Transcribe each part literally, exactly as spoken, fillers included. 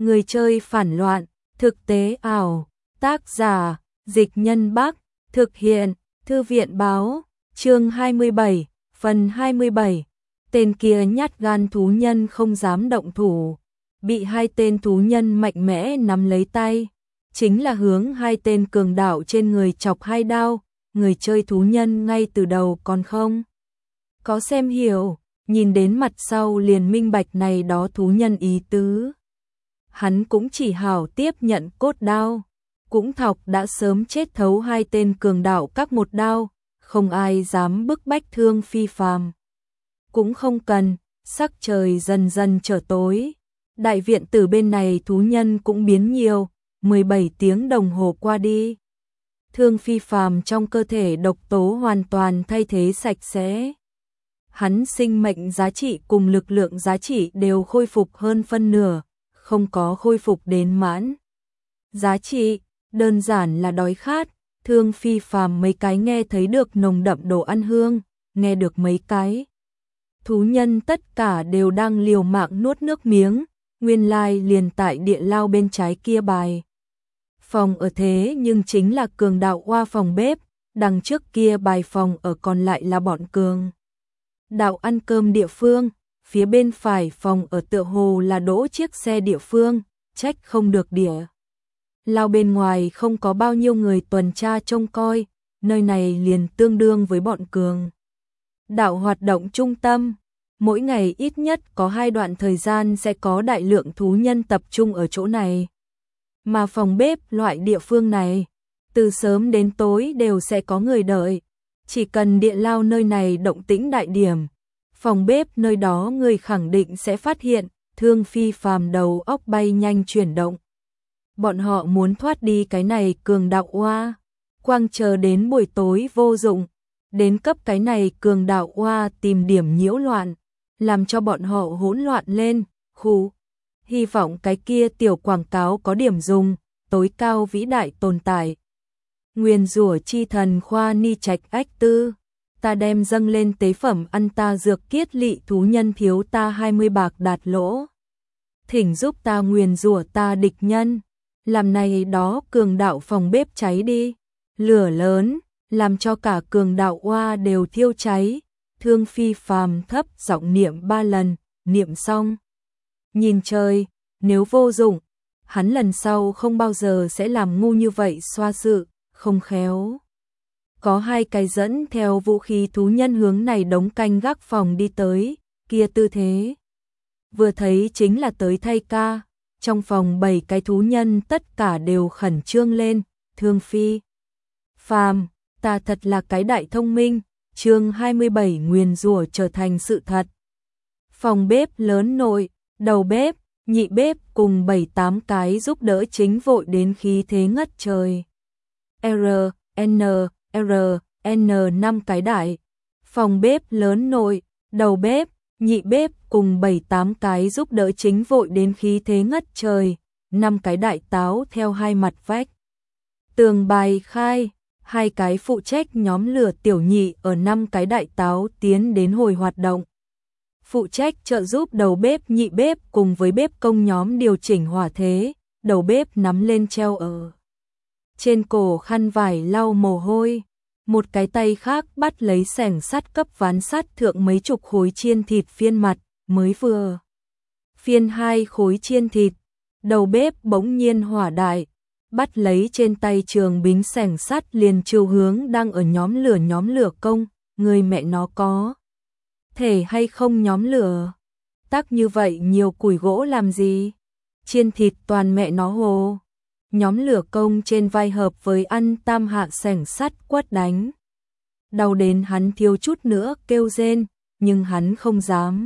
Người chơi phản loạn, thực tế ảo, tác giả, Dịch Nhân Bắc, thực hiện, Thư viện báo, chương hai mươi bảy, phần hai mươi bảy. Tên kia nhát gan thú nhân không dám động thủ, bị hai tên thú nhân mạnh mẽ nắm lấy tay, chính là hướng hai tên cường đạo trên người chọc hai đao, người chơi thú nhân ngay từ đầu còn không có xem hiểu, nhìn đến mặt sau liền minh bạch này đó thú nhân ý tứ. Hắn cũng chỉ hảo tiếp nhận cốt đao, cũng thọc đã sớm chết thấu hai tên cường đạo các một đao, không ai dám bức bách Thương Phi Phàm. Cũng không cần, sắc trời dần dần trở tối, đại viện tử bên này thú nhân cũng biến nhiều, mười bảy tiếng đồng hồ qua đi. Thương Phi Phàm trong cơ thể độc tố hoàn toàn thay thế sạch sẽ. Hắn sinh mệnh giá trị cùng lực lượng giá trị đều khôi phục hơn phân nửa, không có khôi phục đến mãn giá trị, đơn giản là đói khát. Thương Phi Phàm mấy cái nghe thấy được nồng đậm đồ ăn hương, nghe được mấy cái thú nhân tất cả đều đang liều mạng nuốt nước miếng, nguyên lai liền tại địa lao bên trái kia bài phòng ở thế nhưng chính là cường đạo oa phòng bếp, đằng trước kia bài phòng ở còn lại là bọn cường đạo ăn cơm địa phương, phía bên phải phòng ở tựa hồ là đỗ chiếc xe địa phương, trách không được địa lao bên ngoài không có bao nhiêu người tuần tra trông coi, nơi này liền tương đương với bọn cường đạo hoạt động trung tâm. Mỗi ngày ít nhất có hai đoạn thời gian sẽ có đại lượng thú nhân tập trung ở chỗ này. Mà phòng bếp loại địa phương này, từ sớm đến tối đều sẽ có người đợi. Chỉ cần địa lao nơi này động tĩnh đại điểm, phòng bếp nơi đó người khẳng định sẽ phát hiện. Thương Phi Phàm đầu óc bay nhanh chuyển động. Bọn họ muốn thoát đi cái này cường đạo oa, quang chờ đến buổi tối vô dụng, đến cấp cái này cường đạo oa tìm điểm nhiễu loạn, làm cho bọn họ hỗn loạn lên. Khu, hy vọng cái kia tiểu quảng cáo có điểm dùng, tối cao vĩ đại tồn tại. Nguyền rủa chi thần khoa ni trạch ách tư, ta đem dâng lên tế phẩm ăn ta dược kiết lỵ thú nhân thiếu ta hai mươi bạc đạt lỗ. Thỉnh giúp ta nguyền rủa ta địch nhân, làm này đó cường đạo phòng bếp cháy đi, lửa lớn, làm cho cả cường đạo oa đều thiêu cháy. Thương Phi Phàm thấp giọng niệm ba lần, niệm xong. Nhìn trời, nếu vô dụng, hắn lần sau không bao giờ sẽ làm ngu như vậy xoa sự, không khéo. Có hai cái dẫn theo vũ khí thú nhân hướng này đống canh gác phòng đi tới, kia tư thế. Vừa thấy chính là tới thay ca, trong phòng bảy cái thú nhân tất cả đều khẩn trương lên. Thương Phi Phàm, ta thật là cái đại thông minh. Chương hai mươi bảy nguyền rủa trở thành sự thật. Phòng bếp lớn nội, đầu bếp, nhị bếp cùng bảy tám cái giúp đỡ chính vội đến khí thế ngất trời. R, N, R, N năm cái đại. Phòng bếp lớn nội, đầu bếp, nhị bếp cùng bảy tám cái giúp đỡ chính vội đến khí thế ngất trời. Năm cái đại táo theo hai mặt vách tường bài khai. Hai cái phụ trách nhóm lửa tiểu nhị ở năm cái đại táo tiến đến hồi hoạt động. Phụ trách trợ giúp đầu bếp nhị bếp cùng với bếp công nhóm điều chỉnh hỏa thế, đầu bếp nắm lên treo ở trên cổ khăn vải lau mồ hôi. Một cái tay khác bắt lấy xẻng sắt cấp ván sắt thượng mấy chục khối chiên thịt phiên mặt, mới vừa phiên hai khối chiên thịt. Đầu bếp bỗng nhiên hỏa đại, bắt lấy trên tay trường bính xẻng sắt liền chiều hướng đang ở nhóm lửa nhóm lửa công, người mẹ nó có thể hay không nhóm lửa, tắc như vậy nhiều củi gỗ làm gì, chiên thịt toàn mẹ nó hồ. Nhóm lửa công trên vai hợp với ăn tam hạ xẻng sắt quất đánh, đau đến hắn thiếu chút nữa kêu rên, nhưng hắn không dám.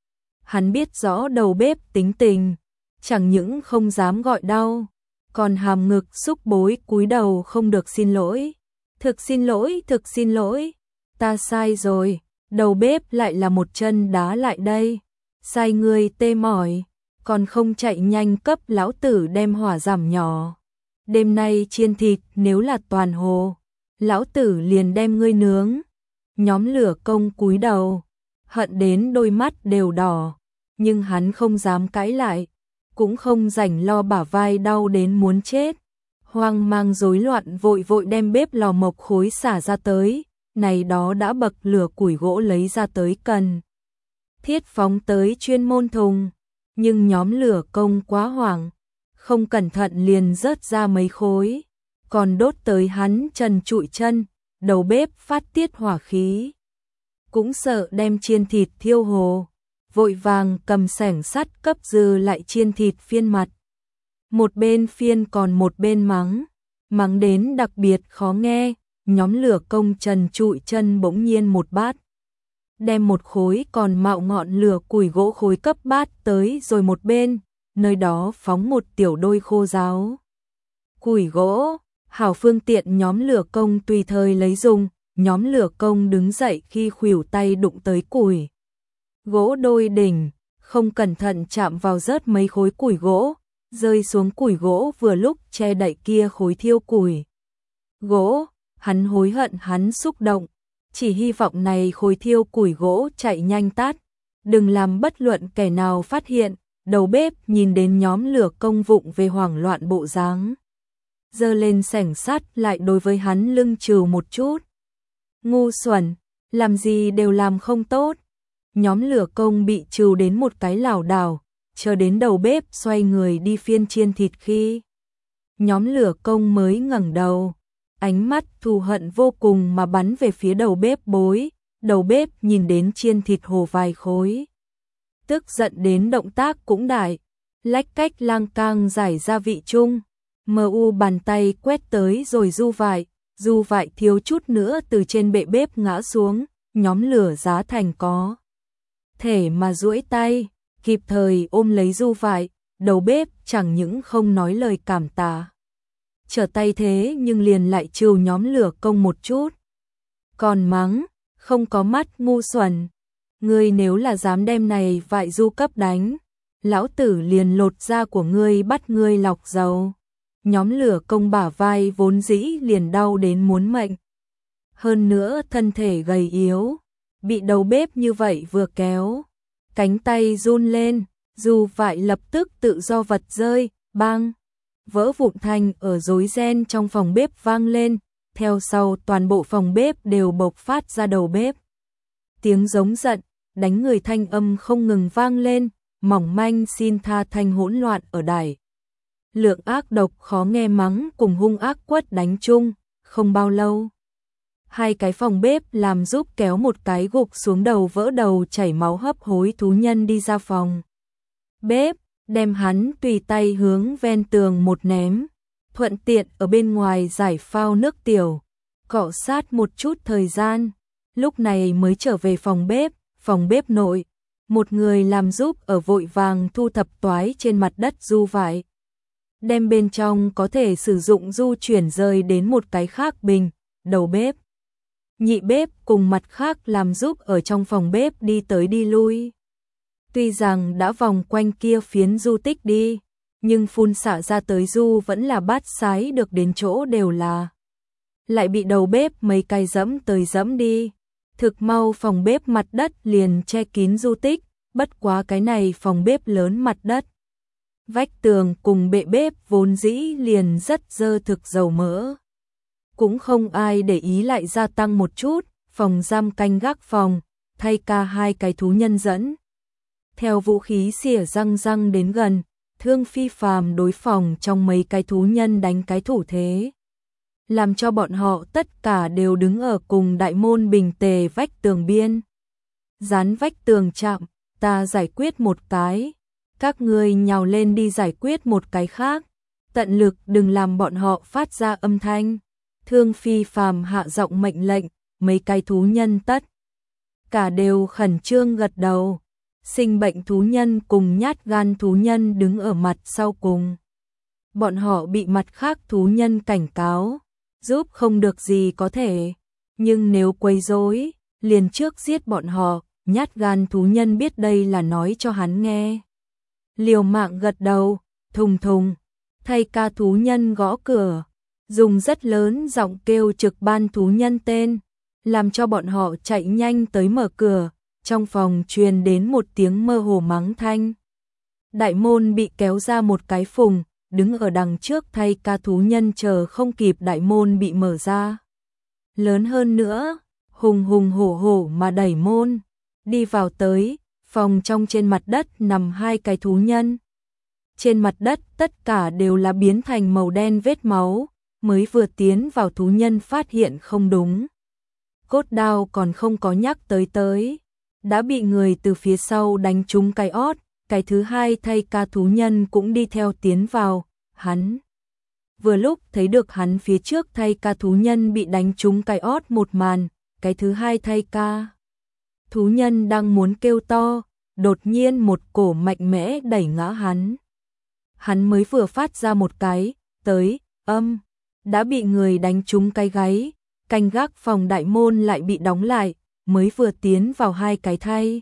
Hắn biết rõ đầu bếp tính tình, chẳng những không dám gọi đau, còn hàm ngực xúc bối cúi đầu không được xin lỗi. Thực xin lỗi, thực xin lỗi, ta sai rồi. Đầu bếp lại là một chân đá lại đây. Sai người tê mỏi, còn không chạy nhanh cấp lão tử đem hỏa giảm nhỏ. Đêm nay chiên thịt nếu là toàn hồ, lão tử liền đem ngươi nướng. Nhóm lửa công cúi đầu, hận đến đôi mắt đều đỏ, nhưng hắn không dám cãi lại. cũng không rảnh lo bả vai đau đến muốn chết. Hoang mang rối loạn vội vội đem bếp lò mộc khối xả ra tới, này đó đã bậc lửa củi gỗ lấy ra tới cần thiết phóng tới chuyên môn thùng, nhưng nhóm lửa công quá hoảng, không cẩn thận liền rớt ra mấy khối, còn đốt tới hắn trần trụi chân, đầu bếp phát tiết hỏa khí. Cũng sợ đem chiên thịt thiêu hồ, vội vàng cầm xẻng sắt cấp dư lại chiên thịt phiên mặt. Một bên phiên còn một bên mắng, mắng đến đặc biệt khó nghe, nhóm lửa công trần trụi chân bỗng nhiên một bát. Đem một khối còn mạo ngọn lửa củi gỗ khối cấp bát tới rồi một bên, nơi đó phóng một tiểu đôi khô giáo. Củi gỗ, hảo phương tiện nhóm lửa công tùy thời lấy dùng, nhóm lửa công đứng dậy khi khuỷu tay đụng tới củi gỗ đôi đỉnh, không cẩn thận chạm vào rớt mấy khối củi gỗ, rơi xuống củi gỗ vừa lúc che đậy kia khối thiêu củi gỗ, hắn hối hận hắn xúc động, chỉ hy vọng này khối thiêu củi gỗ chạy nhanh tắt, đừng làm bất luận kẻ nào phát hiện. Đầu bếp nhìn đến nhóm lửa công vụng về hoảng loạn bộ dáng, giơ lên xẻng sắt lại đối với hắn lưng trừ một chút. Ngu xuẩn, làm gì đều làm không tốt. Nhóm lửa công bị trừ đến một cái lảo đảo, chờ đến đầu bếp xoay người đi phiên chiên thịt khi nhóm lửa công mới ngẩng đầu, ánh mắt thù hận vô cùng mà bắn về phía đầu bếp bối. Đầu bếp nhìn đến chiên thịt hồ vài khối, tức giận đến động tác cũng đại, lách cách lang cang giải gia vị chung, mờ u bàn tay quét tới rồi du vại, du vại thiếu chút nữa từ trên bệ bếp ngã xuống, nhóm lửa giá thành có thể mà duỗi tay, kịp thời ôm lấy du vại, đầu bếp chẳng những không nói lời cảm tạ, trở tay thế nhưng liền lại trừ nhóm lửa công một chút, còn mắng, không có mắt ngu xuẩn. Ngươi nếu là dám đem này vại du cấp đánh, lão tử liền lột da của ngươi bắt ngươi lọc dầu. Nhóm lửa công bả vai vốn dĩ liền đau đến muốn mệnh. Hơn nữa thân thể gầy yếu, bị đầu bếp như vậy vừa kéo, cánh tay run lên, dù vại lập tức tự do vật rơi, bang, vỡ vụn thanh ở rối ren trong phòng bếp vang lên, theo sau toàn bộ phòng bếp đều bộc phát ra đầu bếp. Tiếng giống giận, đánh người thanh âm không ngừng vang lên, mỏng manh xin tha thanh hỗn loạn ở đài. Lượng ác độc khó nghe mắng cùng hung ác quất đánh chung, không bao lâu. Hai cái phòng bếp làm giúp kéo một cái gục xuống đầu vỡ đầu chảy máu hấp hối thú nhân đi ra phòng bếp, đem hắn tùy tay hướng ven tường một ném, thuận tiện ở bên ngoài giải phao nước tiểu, cọ sát một chút thời gian, lúc này mới trở về phòng bếp. Phòng bếp nội, một người làm giúp ở vội vàng thu thập toái trên mặt đất du vải, đem bên trong có thể sử dụng du chuyển rời đến một cái khác bình. Đầu bếp, nhị bếp cùng mặt khác làm giúp ở trong phòng bếp đi tới đi lui. Tuy rằng đã vòng quanh kia phiến du tích đi, nhưng phun xả ra tới du vẫn là bát sái được đến chỗ đều là. Lại bị đầu bếp mấy cái dẫm tới dẫm đi. Thực mau phòng bếp mặt đất liền che kín du tích, bất quá cái này phòng bếp lớn mặt đất. Vách tường cùng bệ bếp vốn dĩ liền rất dơ thực dầu mỡ. Cũng không ai để ý lại gia tăng một chút, phòng giam canh gác phòng, thay ca hai cái thú nhân dẫn. Theo vũ khí xỉa răng răng đến gần, Thương Phi Phàm đối phòng trong mấy cái thú nhân đánh cái thủ thế. Làm cho bọn họ tất cả đều đứng ở cùng đại môn bình tề vách tường biên. Dán vách tường chạm, ta giải quyết một cái, các ngươi nhào lên đi giải quyết một cái khác, tận lực đừng làm bọn họ phát ra âm thanh. Thương Phi Phàm hạ giọng mệnh lệnh, mấy cái thú nhân tất cả đều khẩn trương gật đầu. Sinh bệnh thú nhân cùng nhát gan thú nhân đứng ở mặt sau cùng. Bọn họ bị mặt khác thú nhân cảnh cáo, giúp không được gì có thể, nhưng nếu quấy rối, liền trước giết bọn họ. Nhát gan thú nhân biết đây là nói cho hắn nghe, liều mạng gật đầu. Thùng thùng, thay ca thú nhân gõ cửa, dùng rất lớn giọng kêu trực ban thú nhân tên, làm cho bọn họ chạy nhanh tới mở cửa. Trong phòng truyền đến một tiếng mơ hồ mắng thanh. Đại môn bị kéo ra một cái phùng, đứng ở đằng trước thay ca thú nhân chờ không kịp đại môn bị mở ra. Lớn hơn nữa, hùng hùng hổ hổ mà đẩy môn, đi vào tới, phòng trong trên mặt đất nằm hai cái thú nhân. Trên mặt đất tất cả đều là biến thành màu đen vết máu, mới vừa tiến vào thú nhân phát hiện không đúng. Cốt đao còn không có nhắc tới tới, đã bị người từ phía sau đánh trúng cái ót, cái thứ hai thay ca thú nhân cũng đi theo tiến vào, hắn. Vừa lúc thấy được hắn phía trước thay ca thú nhân bị đánh trúng cái ót một màn, cái thứ hai thay ca. Thú nhân đang muốn kêu to, đột nhiên một cổ mạnh mẽ đẩy ngã hắn. Hắn mới vừa phát ra một cái, tới, âm, đã bị người đánh trúng cái gáy, canh gác phòng đại môn lại bị đóng lại, mới vừa tiến vào hai cái thay.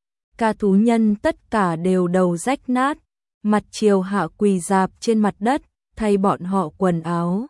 Ca thú nhân tất cả đều đầu rách nát, mặt chiều hạ quỳ dạp trên mặt đất, thay bọn họ quần áo.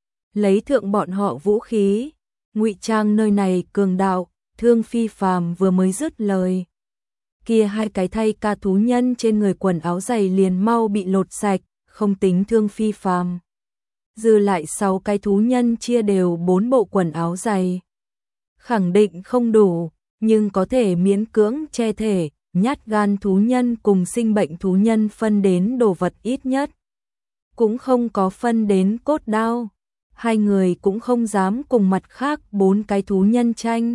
Lấy thượng bọn họ vũ khí, ngụy trang nơi này cường đạo, Thương Phi Phàm vừa mới dứt lời. Kia hai cái thay ca thú nhân trên người quần áo dày liền mau bị lột sạch, không tính Thương Phi Phàm. Dư lại sáu cái thú nhân chia đều bốn bộ quần áo dày. Khẳng định không đủ, nhưng có thể miễn cưỡng che thể, nhát gan thú nhân cùng sinh bệnh thú nhân phân đến đồ vật ít nhất. Cũng không có phân đến cốt đao, hai người cũng không dám cùng mặt khác bốn cái thú nhân tranh.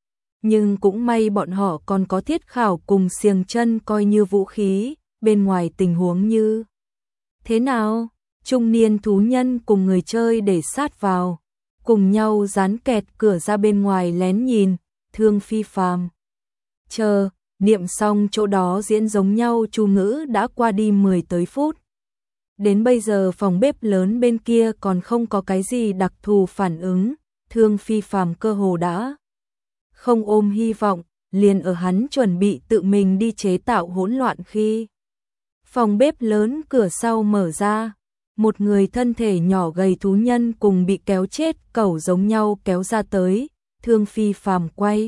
Nhưng cũng may bọn họ còn có thiết khảo cùng xiềng chân coi như vũ khí, bên ngoài tình huống như thế nào, trung niên thú nhân cùng người chơi để sát vào, cùng nhau dán kẹt cửa ra bên ngoài lén nhìn, Thương Phi Phàm. Chờ, niệm xong chỗ đó diễn giống nhau chú ngữ đã qua đi mười tới phút. Đến bây giờ phòng bếp lớn bên kia còn không có cái gì đặc thù phản ứng, Thương Phi Phàm cơ hồ đã không ôm hy vọng, liền ở hắn chuẩn bị tự mình đi chế tạo hỗn loạn khi phòng bếp lớn cửa sau mở ra, một người thân thể nhỏ gầy thú nhân cùng bị kéo chết cẩu giống nhau kéo ra tới, Thương Phi Phàm quay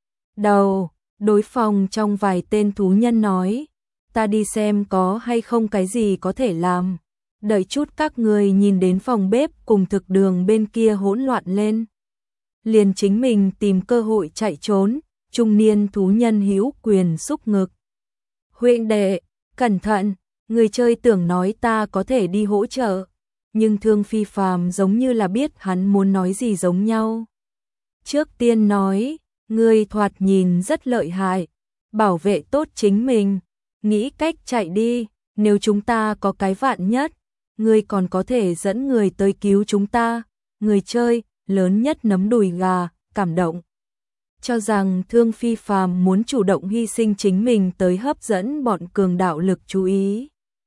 đầu, đối phòng trong vài tên thú nhân nói, ta đi xem có hay không cái gì có thể làm, đợi chút các người nhìn đến phòng bếp cùng thực đường bên kia hỗn loạn lên. Liền chính mình tìm cơ hội chạy trốn, trung niên thú nhân hữu quyền xúc ngực. Huynh đệ, cẩn thận, người chơi tưởng nói ta có thể đi hỗ trợ, nhưng Thương Phi Phàm giống như là biết hắn muốn nói gì giống nhau. Trước tiên nói, ngươi thoạt nhìn rất lợi hại, bảo vệ tốt chính mình, nghĩ cách chạy đi, nếu chúng ta có cái vạn nhất, ngươi còn có thể dẫn người tới cứu chúng ta, người chơi, lớn nhất nấm đùi gà, cảm động. Cho rằng Thương Phi Phàm muốn chủ động hy sinh chính mình tới hấp dẫn bọn cường đạo lực chú ý.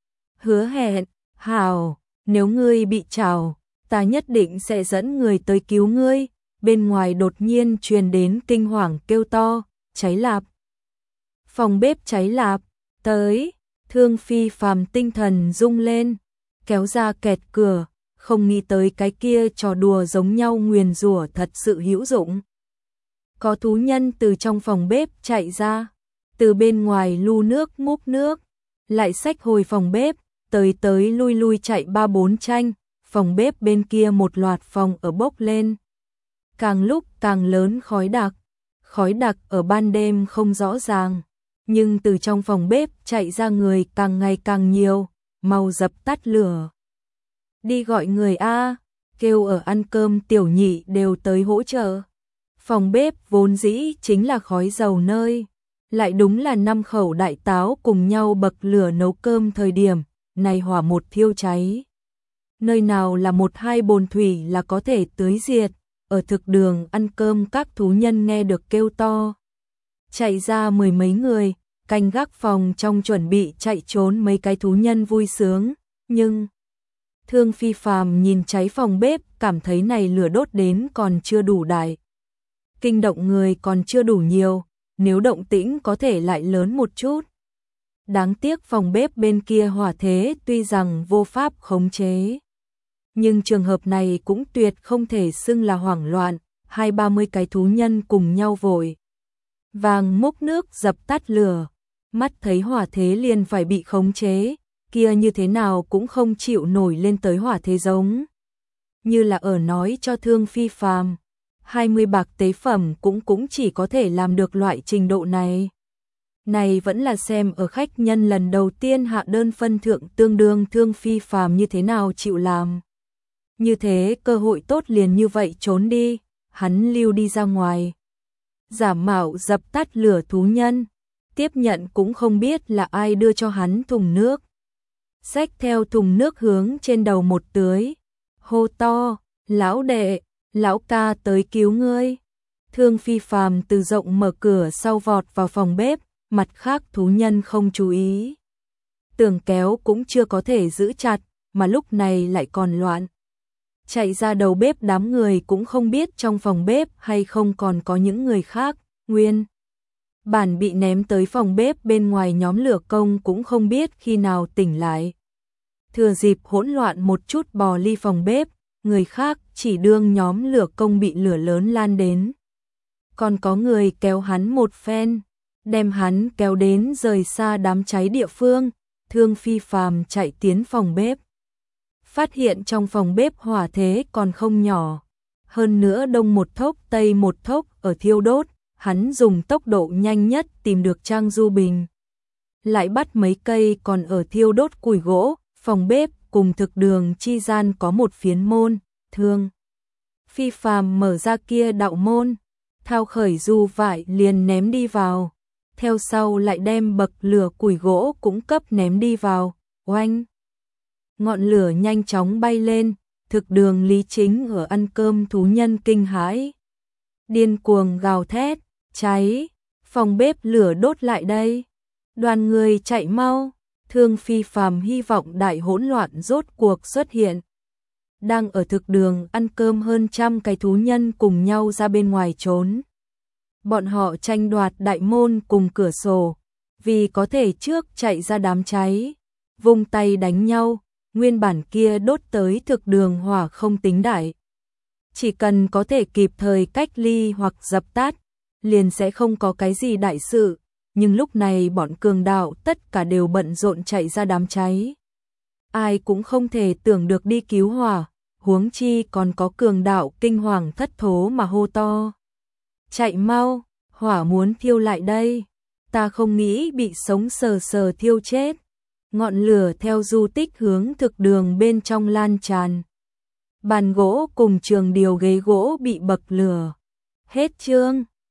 Hứa hẹn, hào, nếu ngươi bị trào, ta nhất định sẽ dẫn người tới cứu ngươi. Bên ngoài đột nhiên truyền đến kinh hoàng kêu to, cháy lạp. Phòng bếp cháy lạp, tới, Thương Phi Phàm tinh thần rung lên, kéo ra kẹt cửa, không nghĩ tới cái kia trò đùa giống nhau nguyền rủa thật sự hữu dụng. Có thú nhân từ trong phòng bếp chạy ra, từ bên ngoài lu nước múc nước, lại xách hồi phòng bếp, tới tới lui lui chạy ba bốn tranh, phòng bếp bên kia một loạt phòng ở bốc lên. Càng lúc càng lớn khói đặc, khói đặc ở ban đêm không rõ ràng, nhưng từ trong phòng bếp chạy ra người càng ngày càng nhiều, mau dập tắt lửa. Đi gọi người A, kêu ở ăn cơm tiểu nhị đều tới hỗ trợ. Phòng bếp vốn dĩ chính là khói dầu nơi, lại đúng là năm khẩu đại táo cùng nhau bậc lửa nấu cơm thời điểm, này hỏa một thiêu cháy. Nơi nào là một hai bồn thủy là có thể tưới diệt, ở thực đường ăn cơm các thú nhân nghe được kêu to. Chạy ra mười mấy người, canh gác phòng trong chuẩn bị chạy trốn mấy cái thú nhân vui sướng, nhưng Thương Phi Phàm nhìn cháy phòng bếp cảm thấy này lửa đốt đến còn chưa đủ đại. Kinh động người còn chưa đủ nhiều, nếu động tĩnh có thể lại lớn một chút. Đáng tiếc phòng bếp bên kia hỏa thế tuy rằng vô pháp khống chế. Nhưng trường hợp này cũng tuyệt không thể xưng là hoảng loạn, hai ba mươi cái thú nhân cùng nhau vội vàng múc nước dập tắt lửa, mắt thấy hỏa thế liền phải bị khống chế, kia như thế nào cũng không chịu nổi lên tới hỏa thế giống. Như là ở nói cho Thương Phi Phàm, hai mươi bạc tế phẩm cũng cũng chỉ có thể làm được loại trình độ này. Này vẫn là xem ở khách nhân lần đầu tiên hạ đơn phân thượng tương đương Thương Phi Phàm như thế nào chịu làm. Như thế cơ hội tốt liền như vậy trốn đi, hắn lưu đi ra ngoài. Giả mạo dập tắt lửa thú nhân, tiếp nhận cũng không biết là ai đưa cho hắn thùng nước. Xách theo thùng nước hướng trên đầu một tưới, hô to, lão đệ, lão ca tới cứu ngươi. Thương Phi Phàm từ rộng mở cửa sau vọt vào phòng bếp, mặt khác thú nhân không chú ý. Tường kéo cũng chưa có thể giữ chặt, mà lúc này lại còn loạn. Chạy ra đầu bếp đám người cũng không biết trong phòng bếp hay không còn có những người khác, nguyên. Bản bị ném tới phòng bếp bên ngoài nhóm lửa công cũng không biết khi nào tỉnh lại. Thừa dịp hỗn loạn một chút bò ly phòng bếp, người khác chỉ đương nhóm lửa công bị lửa lớn lan đến. Còn có người kéo hắn một phen, đem hắn kéo đến rời xa đám cháy địa phương. Thương Phi Phàm chạy tiến phòng bếp, phát hiện trong phòng bếp hỏa thế còn không nhỏ, hơn nữa đông một thốc tây một thốc ở thiêu đốt. Hắn dùng tốc độ nhanh nhất tìm được trang du bình, lại bắt mấy cây còn ở thiêu đốt củi gỗ. Phòng bếp cùng thực đường chi gian có một phiến môn, Thương Phi Phàm mở ra kia đạo môn, thao khởi du vải liền ném đi vào, theo sau lại đem bậc lửa củi gỗ cũng cấp ném đi vào, oanh. Ngọn lửa nhanh chóng bay lên, thực đường Lý Chính ở ăn cơm thú nhân kinh hãi, điên cuồng gào thét, cháy, phòng bếp lửa đốt lại đây, đoàn người chạy mau. Thương Phi Phàm hy vọng đại hỗn loạn rốt cuộc xuất hiện. Đang ở thực đường ăn cơm hơn trăm cái thú nhân cùng nhau ra bên ngoài trốn. Bọn họ tranh đoạt đại môn cùng cửa sổ, vì có thể trước chạy ra đám cháy, vung tay đánh nhau. Nguyên bản kia đốt tới thực đường hỏa không tính đại, chỉ cần có thể kịp thời cách ly hoặc dập tắt, liền sẽ không có cái gì đại sự. Nhưng lúc này bọn cường đạo tất cả đều bận rộn chạy ra đám cháy. Ai cũng không thể tưởng được đi cứu hỏa, huống chi còn có cường đạo kinh hoàng thất thố mà hô to. Chạy mau, hỏa muốn thiêu lại đây, ta không nghĩ bị sống sờ sờ thiêu chết. Ngọn lửa theo du tích hướng thực đường bên trong lan tràn. Bàn gỗ cùng trường điều ghế gỗ bị bậc lửa. Hết chương.